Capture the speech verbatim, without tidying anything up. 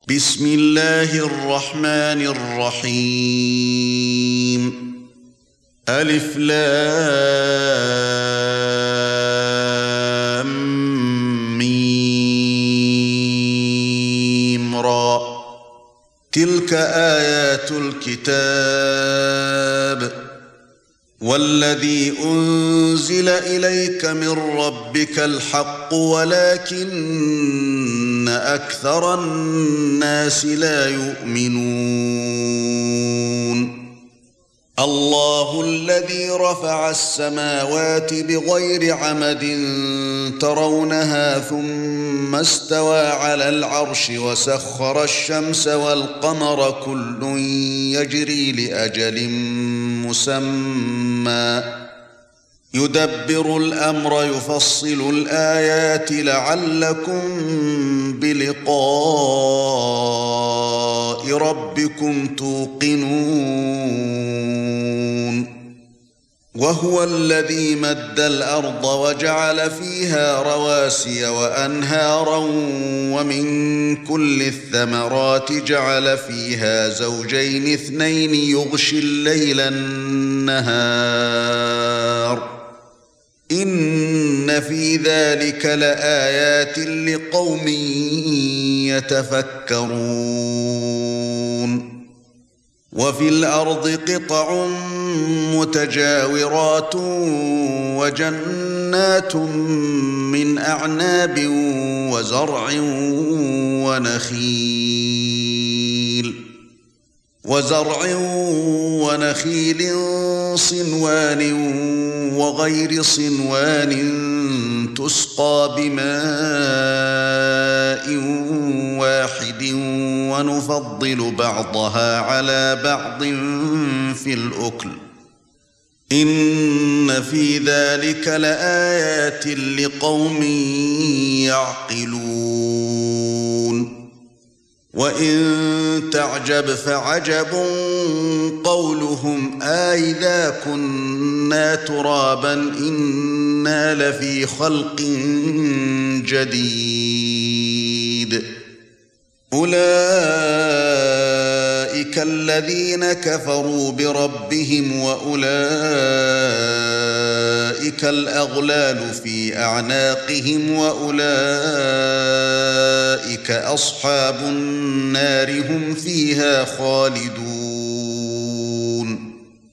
بسم الله الرحمن الرحيم ألف لام ميم را تلك آيات الكتاب والذي أنزل إليك من ربك الحق ولكن أكثر الناس لا يؤمنون الله الذي رفع السماوات بغير عمد ترونها ثم استوى على العرش وسخر الشمس والقمر كل يجري لأجل مسمى يدبر الأمر يفصل الآيات لعلكم بلقاء ربكم توقنون وهو الذي مد الأرض وجعل فيها رواسي وأنهارا ومن كل الثمرات جعل فيها زوجين اثنين يغشي الليل النهار إن في ذلك لآيات لقوم يتفكرون وفي الأرض قطع متجاورات وجنات من أعناب وزرع ونخيل وزرع ونخيل صنوان وغير صنوان تسقى بماء واحد ونفضل بعضها على بعض في الأكل إن في ذلك لآيات لقوم يعقلون وإن تعجب فعجب قولهم آئذا كنا ترابا إنا لفي خلق جديد أولئك الذين كفروا بربهم وأولئك الأغلال في أعناقهم وأولئك أصحاب النار هم فيها خالدون